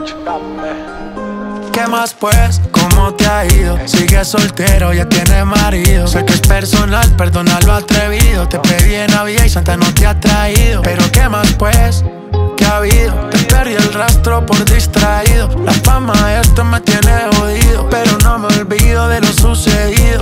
¿Qué más pues? ¿Cómo te ha ido? Sigues soltero, ya tienes marido. Sé que es personal, perdona lo atrevido. Te pedí en Navidad y Santa no te ha traído. Pero ¿qué más pues? ¿Qué ha habido? Te perdí el rastro por distraído. La fama de esto me tiene jodido, pero no me olvido de lo sucedido.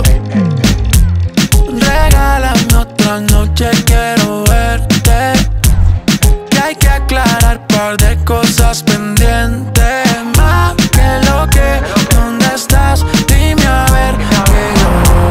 Regálame otra noche, quiero verte. Que hay que aclarar par de cosas pendientes. Más que lo que, ¿dónde estás? Dime a ver que yo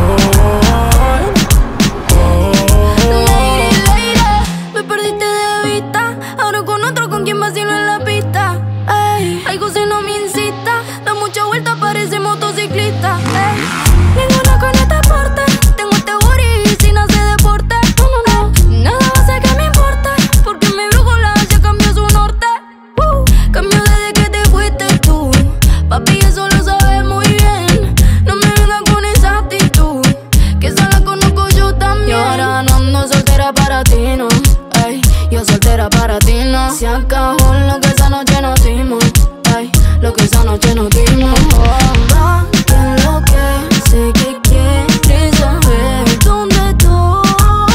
me perdiste de vista. Ahora con otro, con quien vacilo en la pista. Ey, algo si no me incita. Da mucha vuelta, parece motociclista. Ey, ninguna con este porte. Tengo este booty sin hacer deporte. No, no, no, nada va a hacer que me importe. Porque mi brújula ya cambió su norte. Cambió desde que te fuiste tú. Papi, eso lo sabes muy bien. No me vengas con esa actitud, que esa la conozco yo también. Y ahora no ando soltera para ti, no. Ey, yo soltera para ti, no. Se acabó lo que esa noche nos dimos. Ey, lo que esa noche nos dimos. Va, que lo que sé que quieres saber dónde estoy.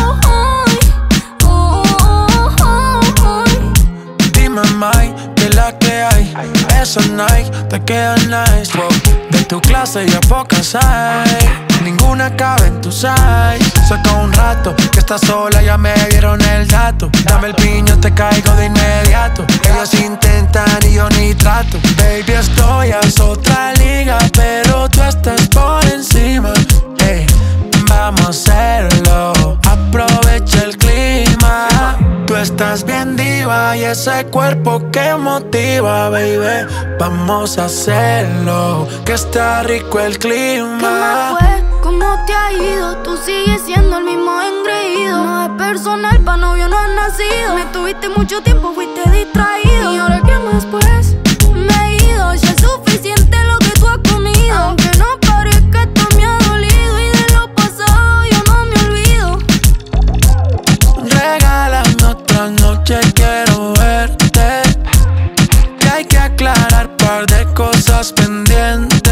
dime, Mike, que la que hay. Esa Nike te queda nice, wow. De tu clase ya pocas hay. Ninguna cabe en tu size. Saca un rato que estás sola, ya me dieron el dato. Dame el piño, te caigo de inmediato. Ellos intentan y yo ni trato. Baby, esto ya es otra liga, pero tú estás por encima. Hey, vamos a hacerlo, aprovecha el clima. Tú estás bien diva y ese cuerpo que motiva, baby. Vamos a hacerlo, que está rico el clima. ¿Qué más fue? ¿Cómo te ha ido? Tú sigues siendo el mismo engreído. No es personal, pa' novio no has nacido. Me tuviste mucho tiempo, fuiste distraído. ¿Y ahora qué más pues? Me he ido, ya es suficiente lo que tú has comido. Aunque no parezca, esto me ha dolido. Y de lo pasado yo no me olvido. Regálame otra noche, quiero verte. Que hay que aclarar par de cosas pendientes.